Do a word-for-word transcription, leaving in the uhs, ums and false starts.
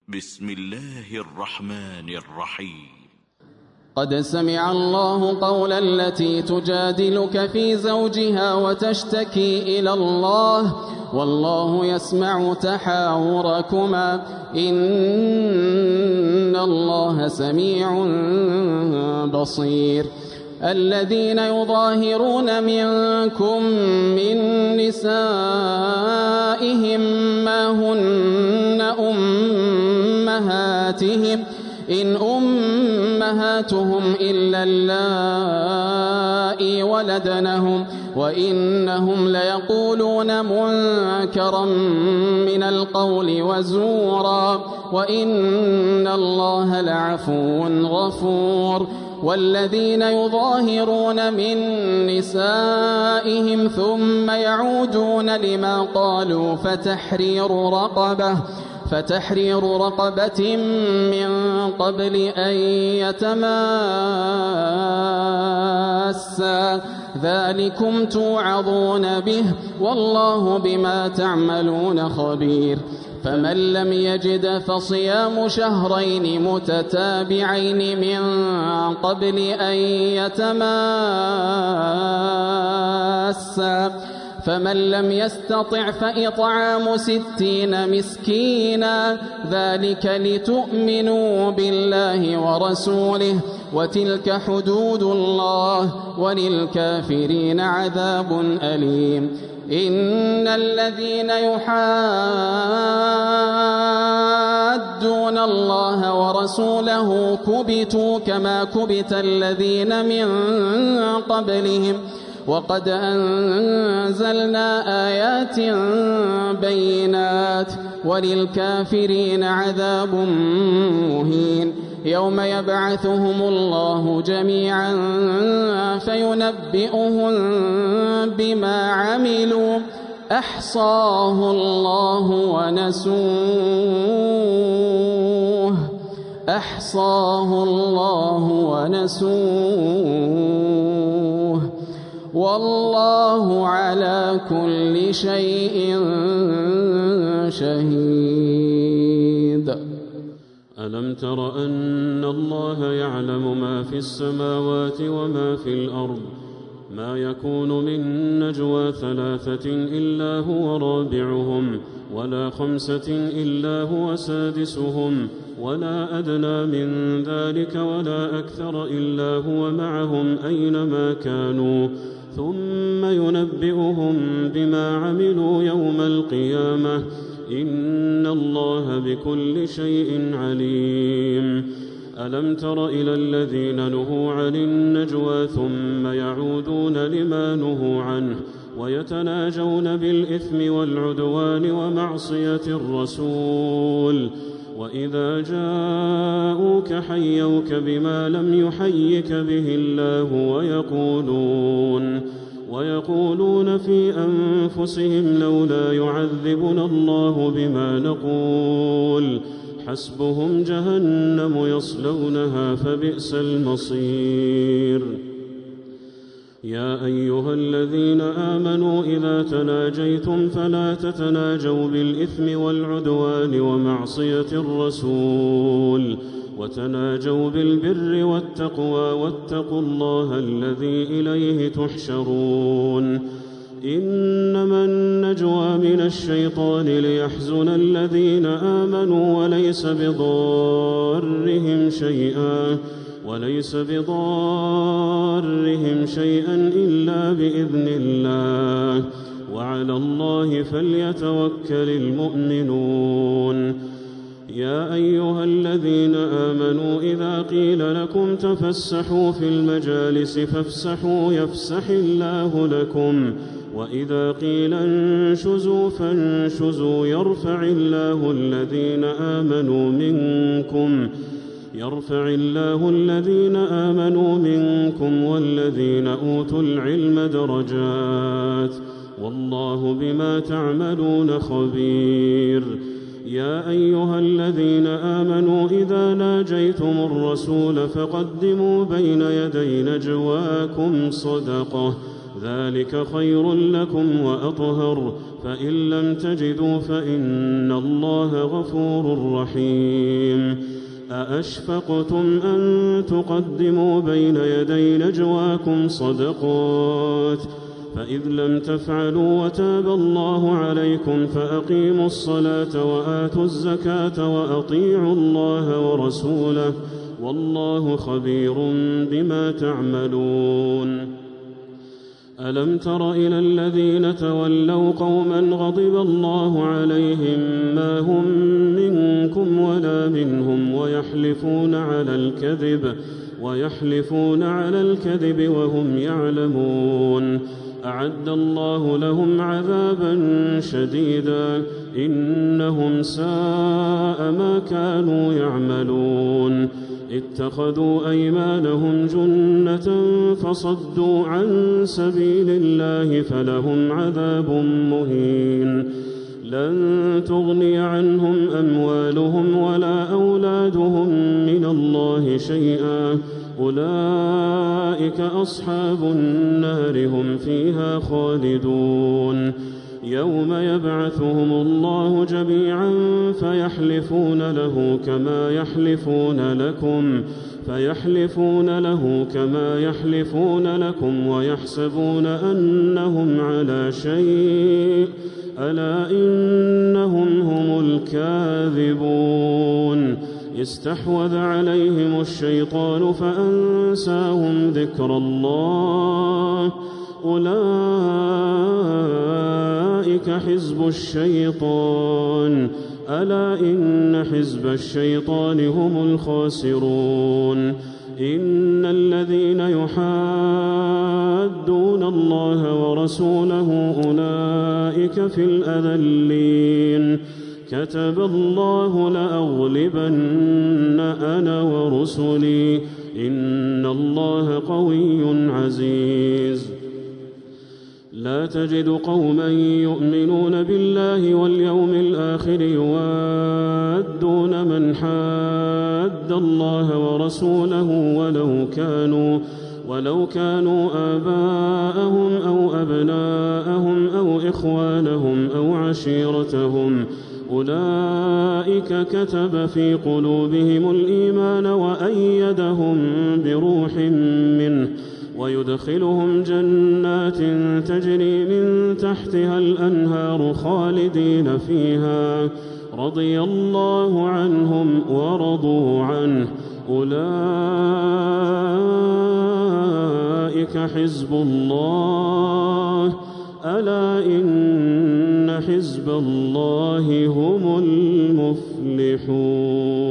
بسم الله الرحمن الرحيم. قد سمع الله قول التي تجادلك في زوجها وتشتكي إلى الله والله يسمع تحاوركما إن الله سميع بصير. الذين يظاهرون منكم من نسائهم ما هن أمهاتهم إن أمهاتهم إلا اللائي ولدنهم وإنهم ليقولون منكرا من القول وزورا وإن الله لعفو غفور. والذين يظاهرون من نسائهم ثم يعودون لما قالوا فتحرير رقبة فتحرير رقبة من قبل أن يتماسا ذلكم توعظون به والله بما تعملون خبير. فمن لم يجد فصيام شهرين متتابعين من قبل أن يتماسا فمن لم يستطع فإطعام ستين مسكينا ذلك لتؤمنوا بالله ورسوله وتلك حدود الله وللكافرين عذاب أليم. إن الذين يحادون الله ورسوله كبتوا كما كبت الذين من قبلهم وقد أنزلنا آيات بينات وللكافرين عذاب مهين. يوم يبعثهم الله جميعا فينبئهم بما عملوا أحصاه الله ونسوه أحصاه الله ونسوه والله على كل شيء شهيد. ألم تر أن الله يعلم ما في السماوات وما في الأرض ما يكون من نجوى ثلاثة إلا هو رابعهم ولا خمسة إلا هو سادسهم ولا أدنى من ذلك ولا أكثر إلا هو معهم أينما كانوا ثم ينبئهم بما عملوا يوم القيامة إن الله بكل شيء عليم. ألم تر إلى الذين نهوا عن النجوى ثم يعودون لما نهوا عنه ويتناجون بالإثم والعدوان ومعصية الرسول وإذا جاءوك حيوك بما لم يحيك به الله ويقولون ويقولون في أنفسهم لولا يعذبنا الله بما نقول حسبهم جهنم يصلونها فبئس المصير. يا أيها الذين آمنوا إذا تناجيتم فلا تتناجوا بالإثم والعدوان ومعصية الرسول وتناجوا بالبر والتقوى واتقوا الله الذي إليه تحشرون. إنما النجوى من الشيطان ليحزن الذين آمنوا وليس بضارهم شيئا وليس بضارهم شيئا إلا بإذن الله وعلى الله فليتوكل المؤمنون. يا أيها الذين آمنوا إذا قيل لكم تفسحوا في المجالس فافسحوا يفسح الله لكم وإذا قيل انشزوا فانشزوا يرفع الله الذين آمنوا منكم يرفع الله الذين آمنوا منكم والذين أوتوا العلم درجات والله بما تعملون خبير. يا أيها الذين آمنوا إذا ناجيتم الرسول فقدموا بين يدي نجواكم صدقة ذلك خير لكم وأطهر، فإن لم تجدوا فإن الله غفور رحيم. أأشفقتم أن تقدموا بين يدي نجواكم صدقات، فإذ لم تفعلوا وتاب الله عليكم فأقيموا الصلاة وآتوا الزكاة وأطيعوا الله ورسوله، والله خبير بما تعملون. ألم تر إلى الذين تولوا قوما غضب الله عليهم ما هم منكم ولا منهم ويحلفون على الكذب ويحلفون على الكذب وهم يعلمون. أعد الله لهم عذابا شديدا إنهم ساء ما كانوا يعملون. اتخذوا أيمانهم جنة فصدوا عن سبيل الله فلهم عذاب مهين. لن تغني عنهم أموالهم ولا أولادهم من الله شيئا، أولئك أصحاب النار هم فيها خالدون. يوم يبعثهم الله جميعا فيحلفون له كما يحلفون لكم فيحلفون له كما يحلفون لكم ويحسبون أنهم على شيء، ألا إنهم هم الكاذبون. استحوذ عليهم الشيطان فأنساهم ذكر الله، أولئك حزب الشيطان، ألا إن حزب الشيطان هم الخاسرون. إن الذين يحادون الله ورسوله أولئك في الأذلين. كتب الله لأغلبن أنا ورسلي، إن الله قوي عزيز. لا تجد قوما يؤمنون بالله واليوم الآخر يوادون من حاد الله ورسوله ولو كانوا ولو كانوا آباءهم أو أبناءهم أو إخوانهم أو عشيرتهم، أولئك كتب في قلوبهم الإيمان وأيدهم بروح منه، ويدخلهم جنات تجري من تحتها الأنهار خالدين فيها، رضي الله عنهم ورضوا عنه، أولئك حزب الله، ألا إن حزب الله هم المفلحون.